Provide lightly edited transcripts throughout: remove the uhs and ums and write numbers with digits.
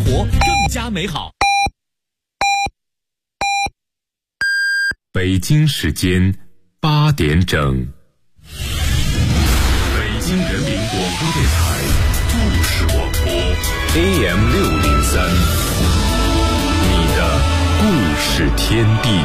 活更加美好。 北京时间8点整，北京人民广播电台故事广播 AM603， 你的故事天地。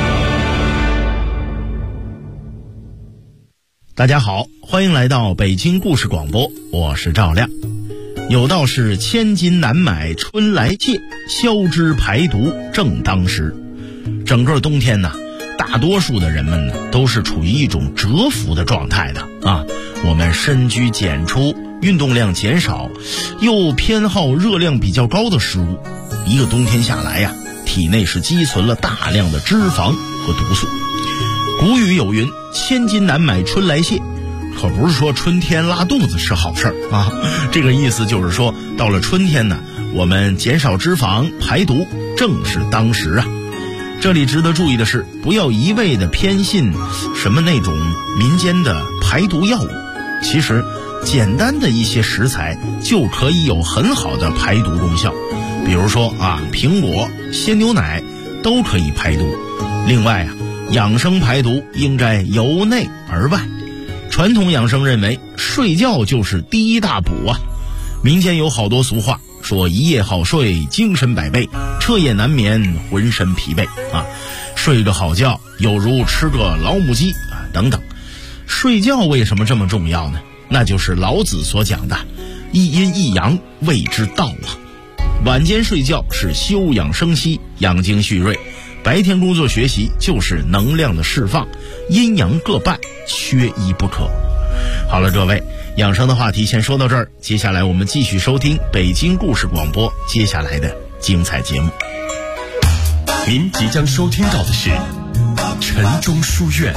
大家好，欢迎来到北京故事广播，我是赵亮。有道是千金难买春来借，消脂排毒正当时。整个冬天呢，大多数的人们呢都是处于一种蛰伏的状态的啊。我们深居简出，运动量减少，又偏好热量比较高的食物，一个冬天下来呀，体内是积存了大量的脂肪和毒素。古语有云，千金难买春来蟹，可不是说春天拉肚子是好事啊。这个意思就是说，到了春天呢，我们减少脂肪排毒正是当时啊。这里值得注意的是，不要一味的偏信什么那种民间的排毒药物，其实简单的一些食材就可以有很好的排毒功效。比如说啊，苹果、鲜牛奶都可以排毒。另外啊，养生排毒应该由内而外。传统养生认为，睡觉就是第一大补啊。民间有好多俗话，说一夜好睡精神百倍，彻夜难眠浑身疲惫啊。睡个好觉有如吃个老母鸡啊等等。睡觉为什么这么重要呢？那就是老子所讲的一阴一阳谓之道啊。晚间睡觉是休养生息，养精蓄锐，白天工作学习就是能量的释放，阴阳各半，缺一不可。好了，各位，养生的话题先说到这儿，接下来我们继续收听北京故事广播接下来的精彩节目。 您即将收听到的是晨钟书院。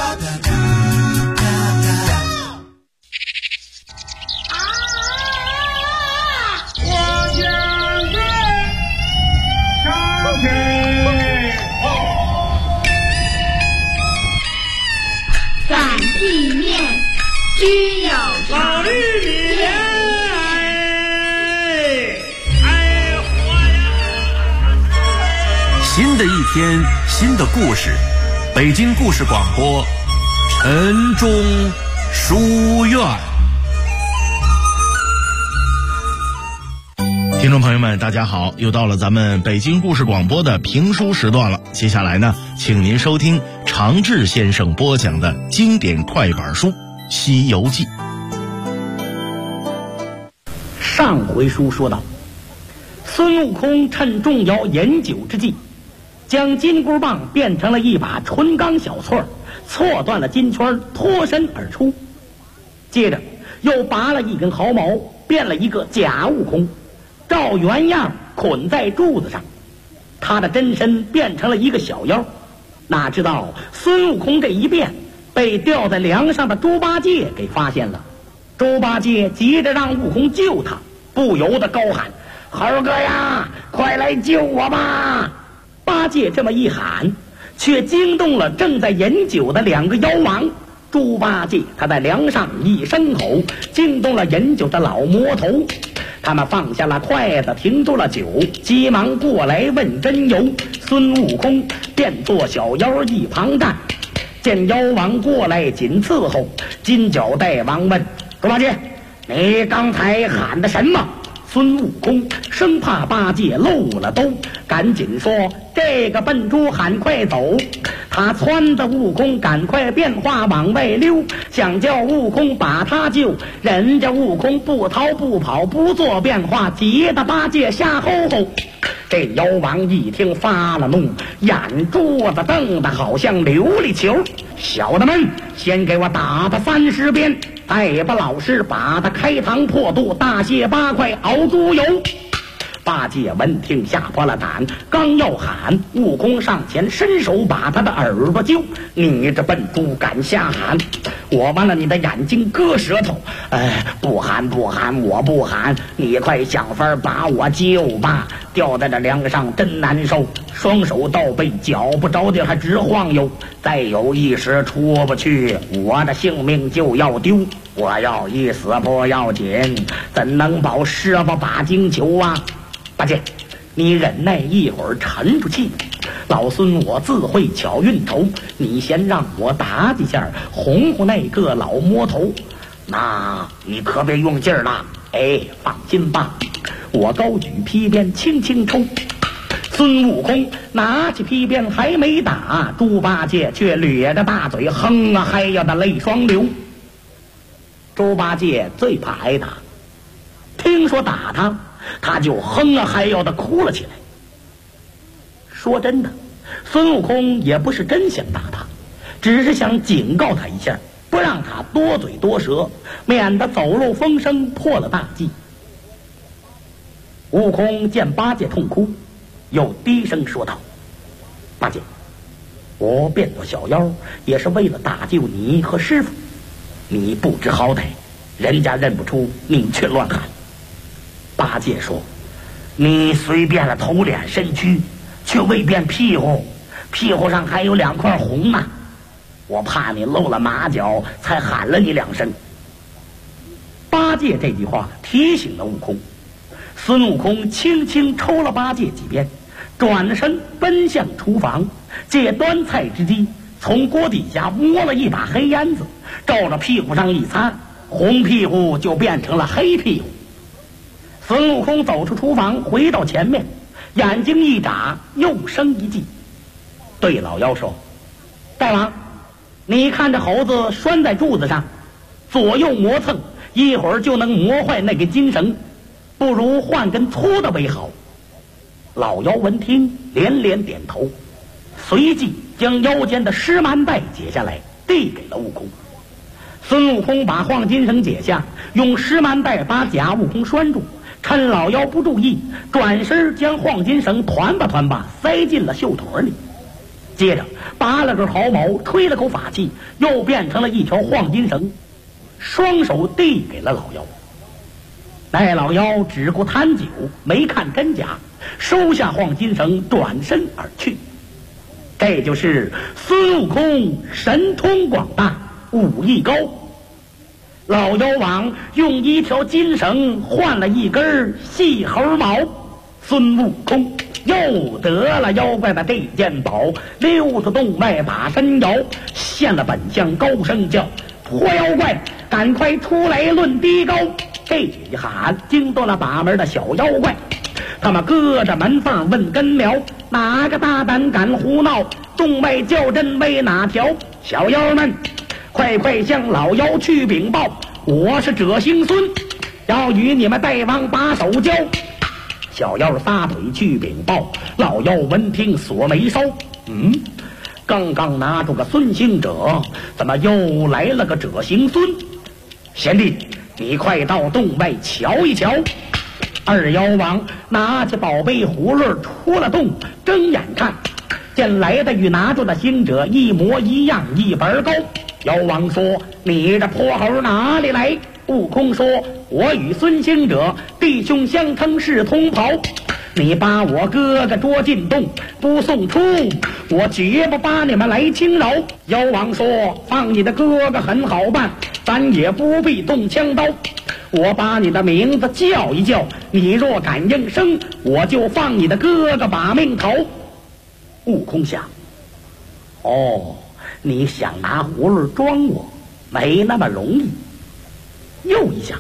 只有老绿莲， 新的一天，新的故事，北京故事广播，晨钟书院。 听众朋友们，大家好，又到了咱们北京故事广播的评书时段了。接下来呢，请您收听常志先生播讲的经典快板书《西游记》。 上回书说到，孙悟空趁众妖饮酒之际，将金箍棒变成了一把纯钢小锉，错断了金圈，脱身而出。接着又拔了一根毫毛，变了一个假悟空，照原样捆在柱子上。他的真身变成了一个小妖。哪知道孙悟空这一变，被吊在梁上的猪八戒给发现了。猪八戒急着让悟空救他，不由得高喊：猴哥呀，快来救我吧！八戒这么一喊，却惊动了正在饮酒的两个妖王。猪八戒他在梁上一声吼，惊动了饮酒的老魔头。他们放下了筷子，停住了酒，急忙过来问真由。孙悟空便做小妖一旁站，见妖王过来紧伺候。金角大王问猪八戒：你刚才喊的什么？孙悟空生怕八戒漏了兜，赶紧说：这个笨猪喊快走！他撺着悟空赶快变化往外溜，想叫悟空把他救。人家悟空不逃不跑不做变化，急得八戒瞎吼吼。这妖王一听发了怒，眼珠子瞪得好像琉璃球。小的们，先给我打他30鞭，再不老实把他开膛破肚，大卸8块熬猪油。八戒闻听吓破了胆，刚要喊，悟空上前伸手把他的耳朵揪。你这笨猪敢瞎喊，我剜了你的眼睛割舌头！不喊不喊，我不喊，你快想法把我救吧！吊在这梁上真难受，双手倒背，脚不着地还直晃悠，再有一时出不去，我的性命就要丢。我要一死不要紧，怎能保师傅把经求啊？八戒， 你忍耐一会儿，沉住气。老孙我自会巧运筹，你先让我打几下，哄哄那个老魔头。那你可别用劲儿了，哎，放心吧，我高举皮鞭轻轻抽。孙悟空拿起皮鞭还没打，猪八戒却咧着大嘴哼啊嗨呀的泪双流。猪八戒最怕挨打，听说打他就哼啊嗨呀的哭了起来。说真的，孙悟空也不是真想打他，只是想警告他一下，不让他多嘴多舌，免得走漏风声破了大忌。悟空见八戒痛哭，又低声说道：八戒，我变作小妖也是为了搭救你和师傅，你不知好歹，人家认不出你却乱喊。八戒说：你虽变了头脸身躯，却未变屁股，屁股上还有2块红呢，我怕你露了马脚，才喊了你2声。八戒这句话提醒了悟空。孙悟空轻轻抽了八戒几鞭，转身奔向厨房，借端菜之机，从锅底下摸了一把黑烟子，照着屁股上一擦，红屁股就变成了黑屁股。孙悟空走出厨房，回到前面，眼睛一眨，又生一计，对老妖说：大王，你看这猴子拴在柱子上，左右磨蹭，一会儿就能磨坏那根金绳，不如换根粗的为好。老妖闻听连连点头，随即将腰间的湿蛮带解下来，递给了悟空。孙悟空把晃金绳解下，用湿蛮带把假悟空拴住，趁老妖不注意，转身将晃金绳团吧塞进了袖腿里，接着拔了根毫毛，吹了口法气，又变成了一条晃金绳，双手递给了老妖。那老妖只顾贪酒，没看真假，收下晃金绳，转身而去。这就是孙悟空神通广大，武艺高。老妖王用一条金绳换了一根细猴毛，孙悟空又得了妖怪的这件宝，溜出洞外把身摇，现了本相，高声叫：破妖怪，赶快出来论低高！这一喊惊动了把门的小妖怪，他们隔着门缝问根苗：哪个大胆敢胡闹？洞外叫阵为哪条？小妖们快向老妖去禀报，我是赭行孙，要与你们大王把手交。小妖撒腿去禀报，老妖闻听锁眉梢，刚刚拿住个孙行者，怎么又来了个赭行孙？贤弟，你快到洞外瞧一瞧。二妖王拿起宝贝葫芦出了洞，睁眼看见来的与拿住的行者一模一样，一般高。妖王说：你这泼猴哪里来？悟空说：我与孙行者弟兄相称是同袍，你把我哥哥捉进洞不送出，我绝不把你们来轻饶。妖王说：放你的哥哥很好办，咱也不必动枪刀，我把你的名字叫一叫，你若敢应声，我就放你的哥哥把命逃。悟空想：你想拿葫芦装我，没那么容易。又一想，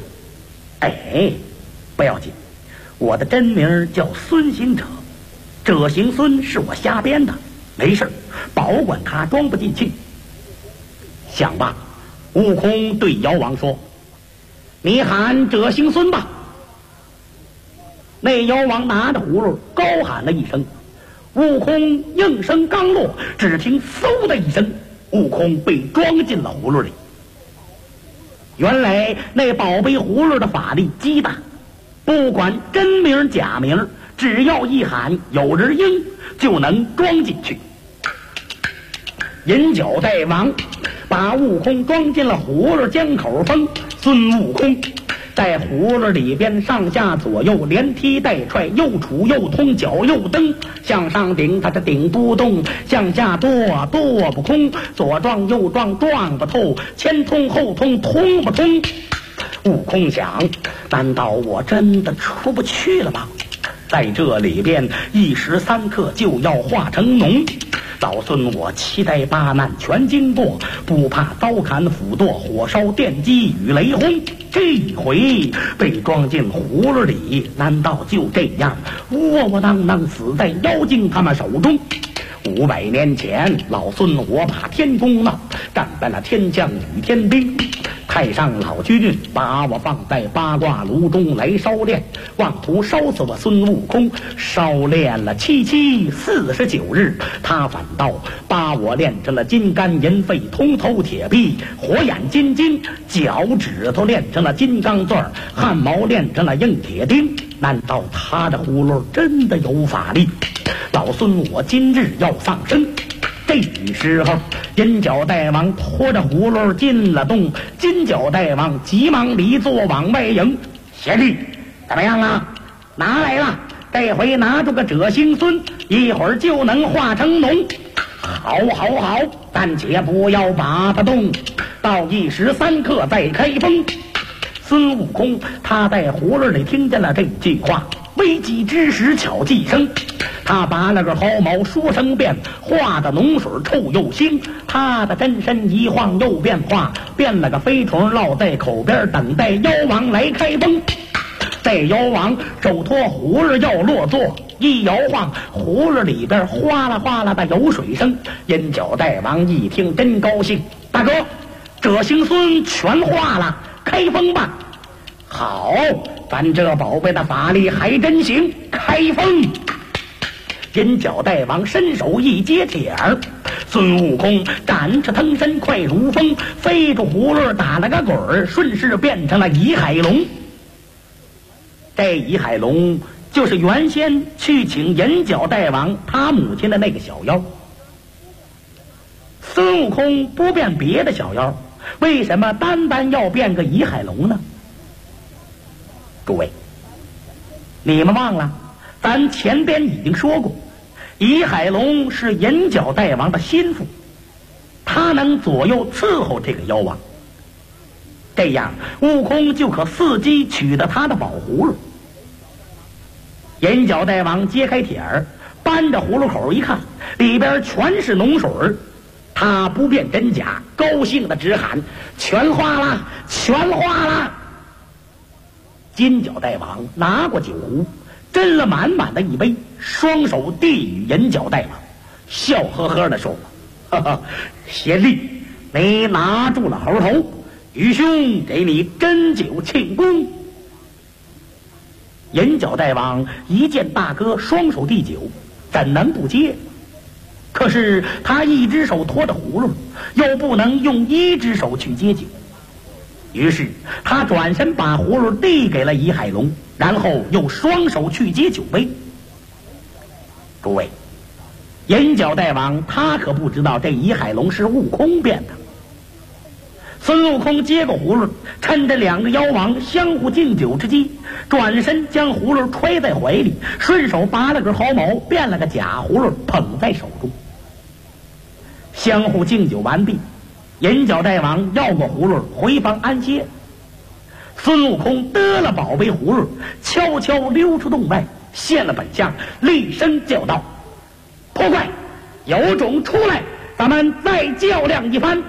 不要紧，我的真名叫孙行者，赭行孙是我瞎编的，没事，保管他装不进去。想罢，悟空对妖王说：你喊赭行孙吧。那妖王拿着葫芦高喊了一声，悟空应声刚落，只听嗖的一声，悟空被装进了葫芦里。原来那宝贝葫芦的法力极大，不管真名假名，只要一喊有人应，就能装进去。银角大王把悟空装进了葫芦，将口封。孙悟空在葫芦里边上下左右连踢带踹，又杵又通，脚又蹬，向上顶他这顶不动，向下跺不空，左撞右撞撞不透，前通后通通不通。悟空想，难道我真的出不去了吗？ 在这里边1时3刻就要化成脓。老孙我7灾8难全经过，不怕刀砍斧剁火烧电击与雷轰。这一回被装进葫芦里，难道就这样窝窝囊囊死在妖精他们手中？500年前，老孙我把天公闹，战败了天将与天兵。太上老君把我放在八卦炉中来烧炼，妄图烧死我孙悟空。烧炼了7七49日，他反倒把我炼成了金肝银肺铜头铁臂，火眼金睛，脚趾头炼成了金刚钻，汗毛炼成了硬铁钉。难道他的葫芦真的有法力？老孙我今日要丧生。这时候，银角大王拖着葫芦进了洞，金角大王急忙离座往外迎。贤弟，怎么样了？拿来了，这回拿住个赭星孙，一会儿就能化成脓。好，暂且不要把它动，到1时3刻再开封。孙悟空他在葫芦里听见了这句话，危急之时巧计生。他拔了个毫毛说声变，化的脓水臭又腥。他的真身一晃又变化，变了个飞虫落在口边，等待妖王来开封。这妖王手托葫芦要落座，一摇晃，葫芦里边哗啦哗啦的有水声。银角大王一听真高兴，大哥，赭星孙全化了，开封吧。好，咱这宝贝的法力还真行，开封。银角大王伸手一接铁儿，孙悟空展翅腾身快如风，飞着葫芦打了个滚儿，顺势变成了倚海龙。这倚海龙就是原先去请银角大王他母亲的那个小妖。孙悟空不变别的小妖，为什么单要变个倚海龙呢？诸位，你们忘了咱前边已经说过，倚海龙是银角大王的心腹，他能左右伺候这个妖王，这样悟空就可伺机取得他的宝葫芦。银角大王揭开铁儿，搬着葫芦口一看，里边全是脓水，他不辨真假，高兴的直喊：全化了，全化了！金角大王拿过酒壶，斟了满满的一杯，双手递与银角大王，笑呵呵地说：哈哈，贤弟，你拿住了猴头，愚兄给你斟酒庆功。银角大王一见大哥双手递酒，怎能不接？可是他一只手托着葫芦，又不能用一只手去接酒，于是他转身把葫芦递给了倚海龙，然后又双手去接酒杯。诸位，银角大王他可不知道这倚海龙是悟空变的。孙悟空接过葫芦，趁着两个妖王相互敬酒之机，转身将葫芦揣在怀里，顺手拔了根毫毛，变了个假葫芦捧在手中。相互敬酒完毕，银角大王要过葫芦回房安歇。孙悟空得了宝贝葫芦，悄悄溜出洞外，现了本相，厉声叫道：破怪，有种出来，咱们再较量一番。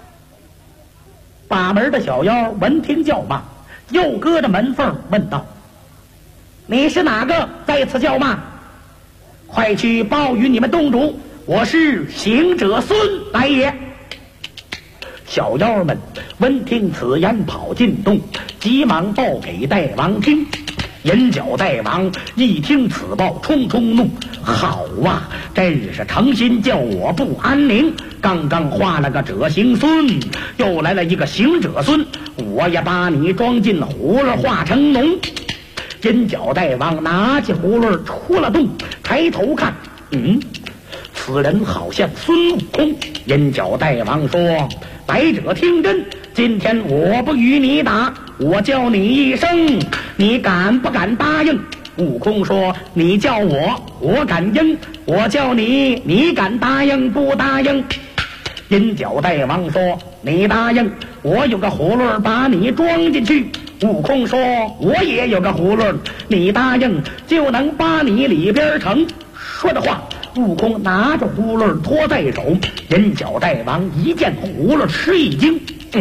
把门的小妖闻听叫骂，又搁着门缝问道：你是哪个在此叫骂？快去报与你们洞主，我是行者孙来也。小妖们闻听此言，跑进洞，急忙报给大王听。银角大王一听此报，冲冲怒：好啊，真是诚心叫我不安宁！刚刚画了个赭星孙，又来了一个行者孙，我也把你装进葫芦化成脓。银角大王拿起葫芦出了洞，抬头看，此人好像孙悟空。银角大王说：来者听真，今天我不与你打，我叫你一声，你敢不敢答应？悟空说：你叫我敢应；我叫你，你敢答应不答应？银角大王说：你答应，我有个葫芦把你装进去， 悟空说：“我也有个葫芦，你答应就能把你里边盛。”说着话，悟空拿着葫芦托在手，人脚大王一见葫芦吃一惊，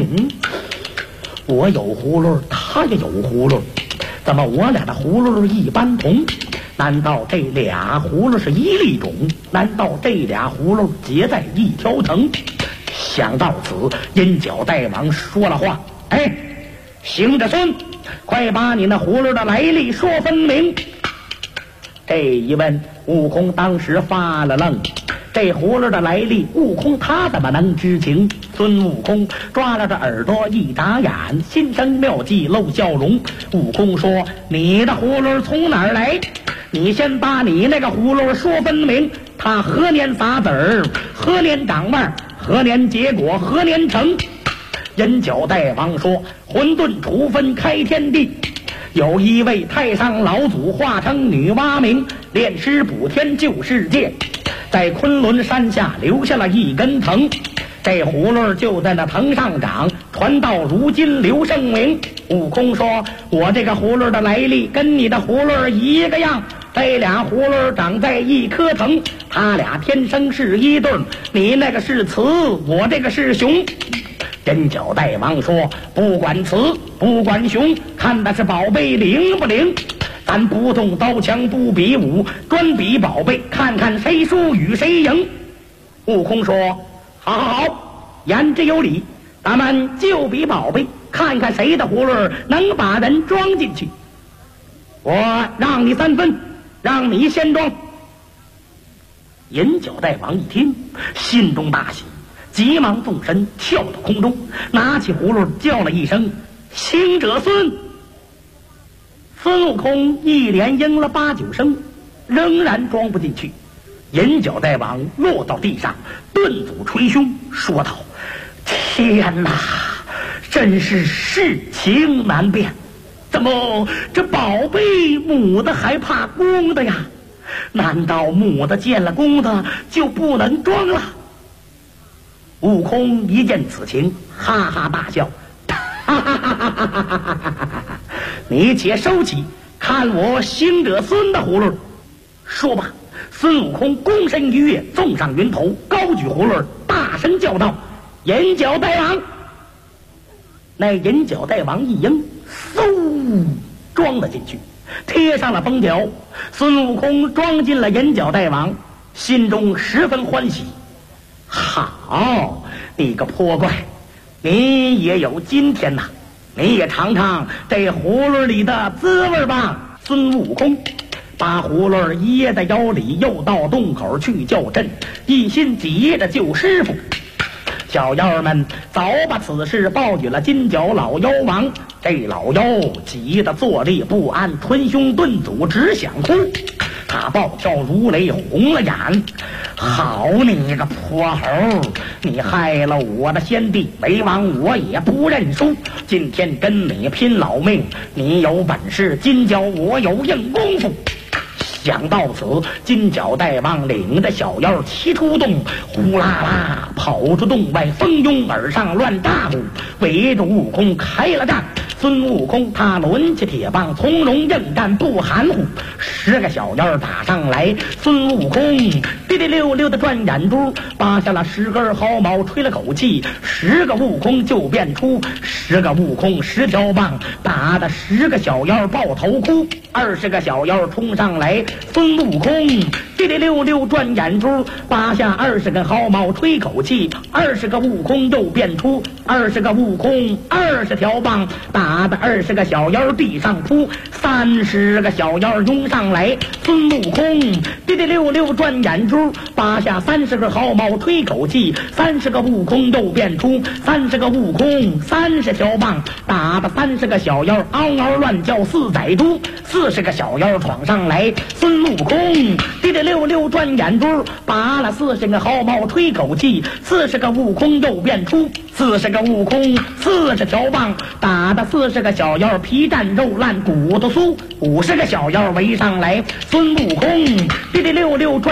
我有葫芦，他也有葫芦，怎么我俩的葫芦一般同？难道这俩葫芦是一粒种？难道这俩葫芦结在一条藤？想到此，阴角大王说了话：“哎，行者孙，快把你那葫芦的来历说分明。”这一问，悟空当时发了愣。这葫芦的来历，悟空他怎么能知情？孙悟空抓了这耳朵一眨眼，心生妙计露笑容。悟空说：“你的葫芦从哪儿来？你先把你那个葫芦说分明，它何年撒籽儿，何年长蔓，何年结果，何年成？”人脚大王说：“混沌初分开天地，有一位太上老祖化成女娲明，炼尸补天救世界，在昆仑山下留下了一根藤，这葫芦就在那藤上长，传到如今留声名。”悟空说：“我这个葫芦的来历跟你的葫芦一个样，这俩葫芦长在一棵藤，他俩天生是一对，你那个是雌，我这个是雄。”人脚大王说：“不管雌不管雄，看的是宝贝灵不灵，咱不动刀枪不比武，专比宝贝，看看谁输与谁赢。”悟空说：“好好好，言之有理，咱们就比宝贝，看看谁的葫芦能把人装进去。我让你3分，让你先装。”银角大王一听，心中大喜，急忙纵身跳到空中，拿起葫芦叫了一声：“行者孙！”孙悟空一连应了8、9声，仍然装不进去。银角大王落到地上，顿足捶胸，说道：“天哪，真是事情难辨，怎么这宝贝母的还怕公的呀？难道母的见了公的就不能装了？”悟空一见此情，哈哈大笑：“哈哈哈哈哈哈！你且收起，看我行者孙的葫芦。”说罢，孙悟空躬身一跃，纵上云头，高举葫芦，大声叫道：“银角大王！”那银角大王一应，嗖装了进去，贴上了封条。孙悟空装进了银角大王，心中十分欢喜。好，你个泼怪，你也有今天呐！你也尝尝这葫芦里的滋味吧。孙悟空把葫芦掖在腰里，又到洞口去叫阵，一心急着救师傅。小妖儿们早把此事报与了金角老妖王，这老妖急得坐立不安，捶胸顿足，只想哭。他暴跳如雷，红了眼：“好你个泼猴，你害了我的先帝，为王我也不认输，今天跟你拼老命，你有本事，金角我有硬功夫。”想到此，金角大王领着小妖齐出洞，呼啦啦跑出洞外，蜂拥而上，乱大呼，围着悟空开了战。孙悟空他抡起铁棒，从容应战，不含糊。10个小妖打上来，孙悟空滴滴溜溜的转眼珠，拔下了10根毫毛，吹了口气，10个悟空就变出10个悟空10条棒，打的10个小妖抱头哭。20个小妖冲上来，孙悟空滴滴溜溜转眼珠，拔下20根毫毛，吹口气，20个悟空又变出20个悟空20条棒，打的20个小妖地上扑。30个小妖拥上来，孙悟空滴滴溜溜转眼珠，拔下30个毫毛，吹口气，30个悟空又变出30个悟空30条棒，打的30个小妖嗷嗷乱叫似宰猪。40个小妖闯上来，孙悟空滴滴溜溜转眼珠，拔了40个毫毛，吹口气，40个悟空又变出40个悟空40条棒，打的40个小妖皮绽肉烂，骨头酥。50个小妖围上来，孙悟空滴滴溜溜转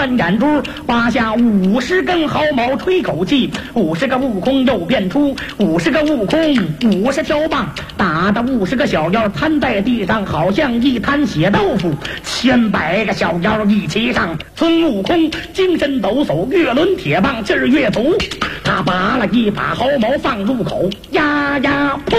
转眼珠，拔下50根毫毛，吹口气，50个悟空又变出50个悟空，50条棒打的50个小妖瘫在地上，好像一滩血豆腐，100个小妖一齐上。孙悟空精神抖擞，越抡铁棒劲儿越足，他拔了一把毫毛放入口，呀呀噗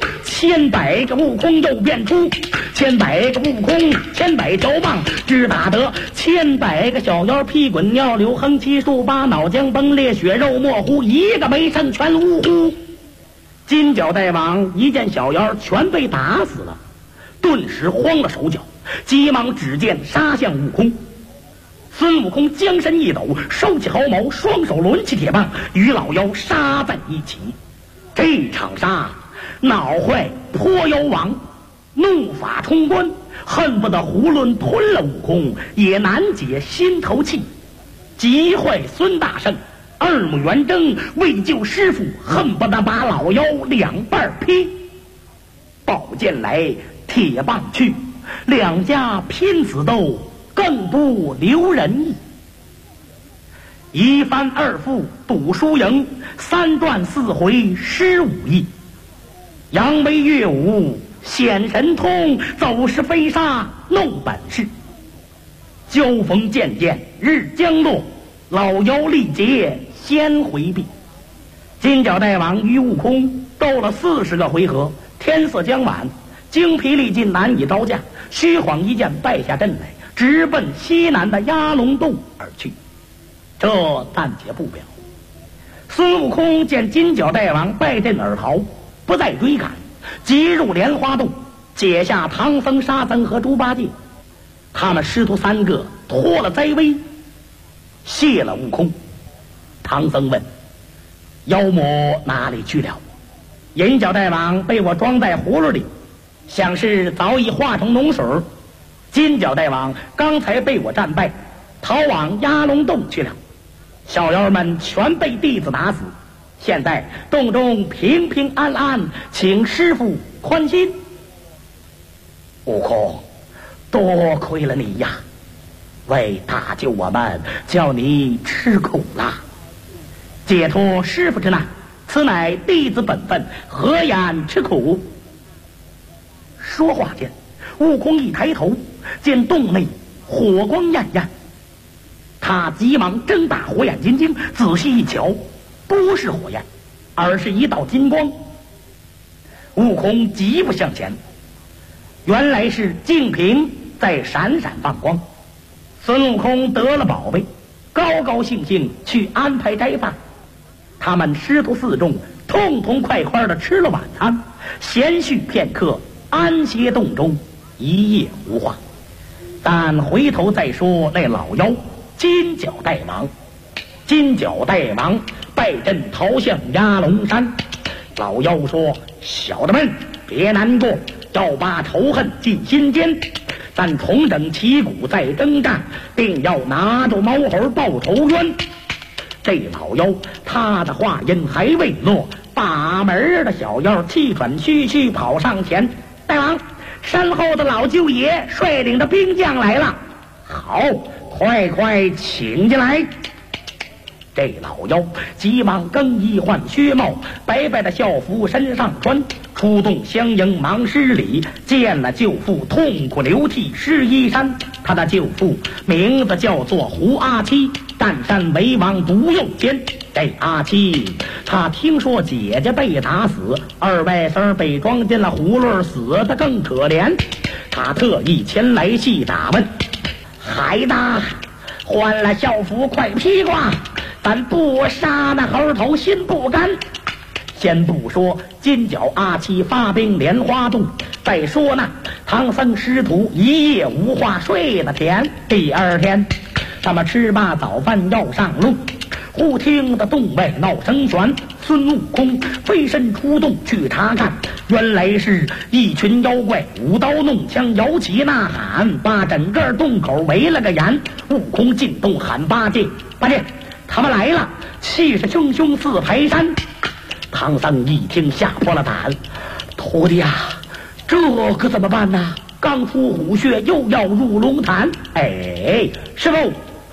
，100个悟空又变出100个悟空，100条棒只打得100个小妖屁滚尿流，横七竖八脑浆崩裂，血肉模糊，一个没剩，全呜呼。金角大王一见小妖全被打死了，顿时慌了手脚，急忙指剑杀向悟空。孙悟空将身一抖，收起毫毛，双手抡起铁棒，与老妖杀在一起。这场杀恼坏泼妖王，怒发冲冠，恨不得囫囵吞了悟空，也难解心头气。急坏孙大圣二目圆睁，为救师傅，恨不得把老妖两半劈。宝剑来，铁棒去，两家拼死斗，更不留人意。一番二负赌输赢，3转4回施武艺。扬眉跃舞显神通，走势飞沙弄本事。交锋渐渐日将落，老妖力竭先回避。金角大王与悟空斗了40个回合，天色将晚，精疲力尽难以招架，虚晃一剑败下阵来，直奔西南的鸭龙洞而去。这暂且不表。孙悟空见金角大王败阵而逃，不再追赶，急入莲花洞，解下唐僧、沙僧和猪八戒。他们师徒3个脱了灾危，谢了悟空。唐僧问：妖魔哪里去了？银角大王被我装在葫芦里，想是早已化成脓水。金角大王刚才被我战败，逃往鸭龙洞去了。小妖们全被弟子打死，现在洞中平平安安，请师父宽心。悟空，多亏了你呀，为搭救我们，叫你吃苦了，解脱师父之难，此乃弟子本分，何言吃苦？说话间，悟空一抬头，见洞内火光艳艳，他急忙睁大火眼金睛，仔细一瞧，不是火焰，而是一道金光。悟空急步向前，原来是净瓶在闪闪放光。孙悟空得了宝贝，高高兴兴去安排斋饭。他们师徒4众痛痛快快地吃了晚餐，闲叙片刻，安歇洞中，一夜无话。但回头再说那老妖金角大王。金角大王败阵逃向鸭龙山。老妖说：小的们别难过，要把仇恨进心间，咱重整旗鼓再征战，定要拿住猫猴报仇冤。这老妖他的话音还未落，把门的小妖气喘吁吁跑上前：大王，身后的老舅爷率领着兵将来了。好，快快请进来。这老妖急忙更衣换靴帽，白白的校服身上穿，出洞相迎忙施礼，见了舅父痛哭流涕湿衣衫。他的舅父名字叫做胡阿七，占山为王不用奸。这阿七他听说姐姐被打死，二外甥被装进了葫芦，死得更可怜，他特意前来细打问：孩子，换了校服快披挂，咱不杀那猴头心不甘。先不说金角阿七发兵莲花洞，再说那唐僧师徒一夜无话睡得甜。第2天他们吃罢早饭要上路，忽听得洞外闹声旋，孙悟空飞身出洞去查看，原来是一群妖怪舞刀弄枪，摇旗呐喊，把整个洞口围了个严。悟空进洞喊八戒：八戒，他们来了，气势汹汹似排山。唐僧一听吓破了胆：徒弟啊，这可怎么办呢？刚出虎穴又要入龙潭。哎，师傅，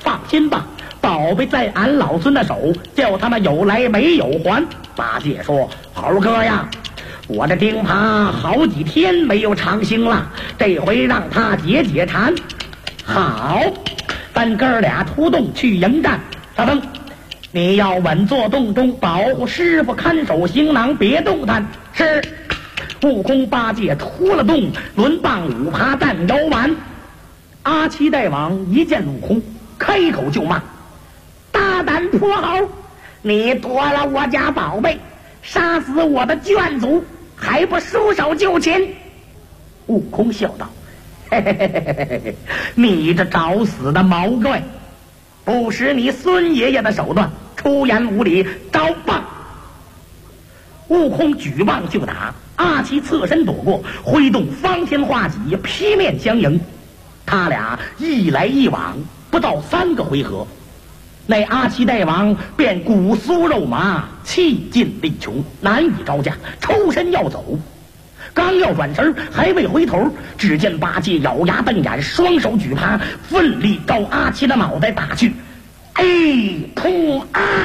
放心吧，宝贝在俺老孙的手，叫他们有来没有还。八戒说：猴哥呀，我这钉耙好几天没有长兴了，这回让他解解馋。好，咱哥俩出动去迎战。沙僧，你要稳坐洞中，保护师傅，看守行囊，别动弹。是。悟空八戒出了洞，轮棒五耙弹腰丸。阿七大王一见悟空，开口就骂：大胆泼猴，你夺了我家宝贝，杀死我的眷族，还不束手就擒？悟空笑道：嘿嘿嘿嘿嘿嘿，你这找死的毛怪，不识你孙爷爷的手段，出言无礼，招棒！悟空举棒就打，阿七侧身躲过，挥动方天画戟劈面相迎。他俩一来一往，不到3个回合，那阿七大王便骨酥肉麻，气尽力穷，难以招架，抽身要走。刚要转身，还未回头，只见八戒咬牙瞪眼，双手举耙，奋力朝阿七的脑袋打去。哎，噗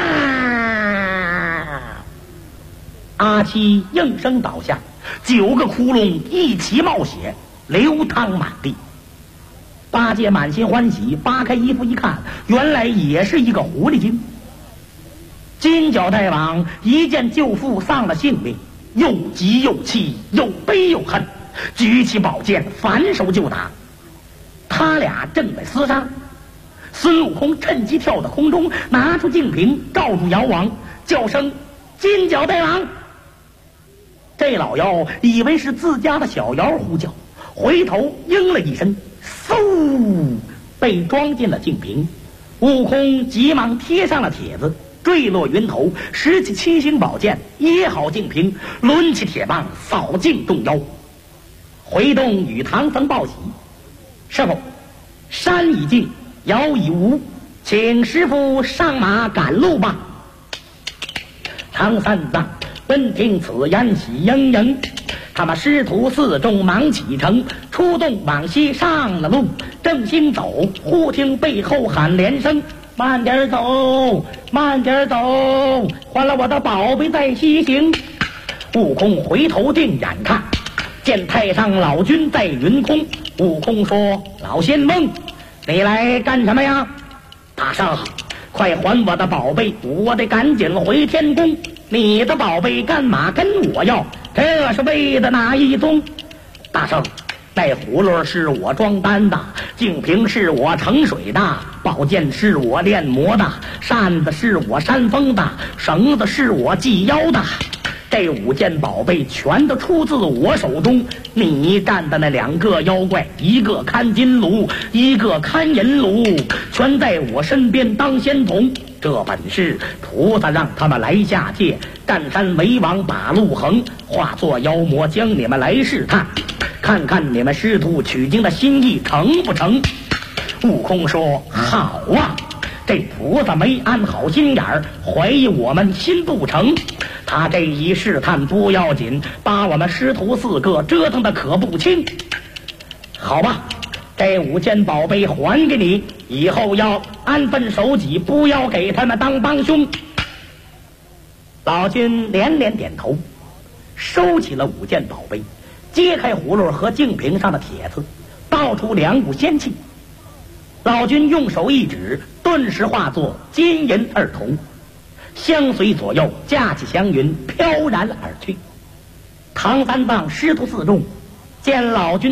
啊！阿七应声倒下，9个窟窿一起冒血，流淌满地。八戒满心欢喜，扒开衣服一看，原来也是一个狐狸精。金角大王一见舅父丧了性命，又急又气，又悲又恨，举起宝剑反手就打。他俩正在厮杀，孙悟空趁机跳到空中，拿出净瓶罩住妖王，叫声金角大王。这老妖以为是自家的小妖呼叫，回头应了一声，嗖，被装进了净瓶。悟空急忙贴上了帖子，坠落云头，拾起7星宝剑，掖好净瓶，抡起铁棒扫净众妖。回洞与唐僧报喜：师傅，山已尽，妖已无，请师傅上马赶路吧。唐三藏闻听此言喜盈盈，他们师徒4众忙启程，出洞往西上了路，正行走，忽听背后喊连声：慢点走，慢点走，还了我的宝贝再西行。悟空回头定眼看，见太上老君在云空。悟空说：老仙翁，你来干什么呀？大圣，快还我的宝贝，我得赶紧回天宫。你的宝贝干嘛跟我要？这是为的哪一宗？大圣，那葫芦是我装丹的，净瓶是我盛水的，宝剑是我炼魔的，扇子是我扇风的，绳子是我系腰的。这5件宝贝全都出自我手中。你干的那2个妖怪，一个看金炉，一个看银炉，全在我身边当仙童。这本是菩萨让他们来下界，占山为王把路横，化作妖魔将你们来试探，看看你们师徒取经的心意成不成。悟空说：好啊，这菩萨没安好心眼儿，怀疑我们心不成。他这一试探不要紧，把我们师徒4个折腾的可不轻。好吧，这5件宝贝还给你，以后要安分守己，不要给他们当帮凶。老君连连点头，收起了5件宝贝，揭开葫芦和净瓶上的帖子，倒出2股仙气。老君用手一指，顿时化作金银2铜，相随左右，架起祥云，飘然而去。唐三藏师徒4众见老君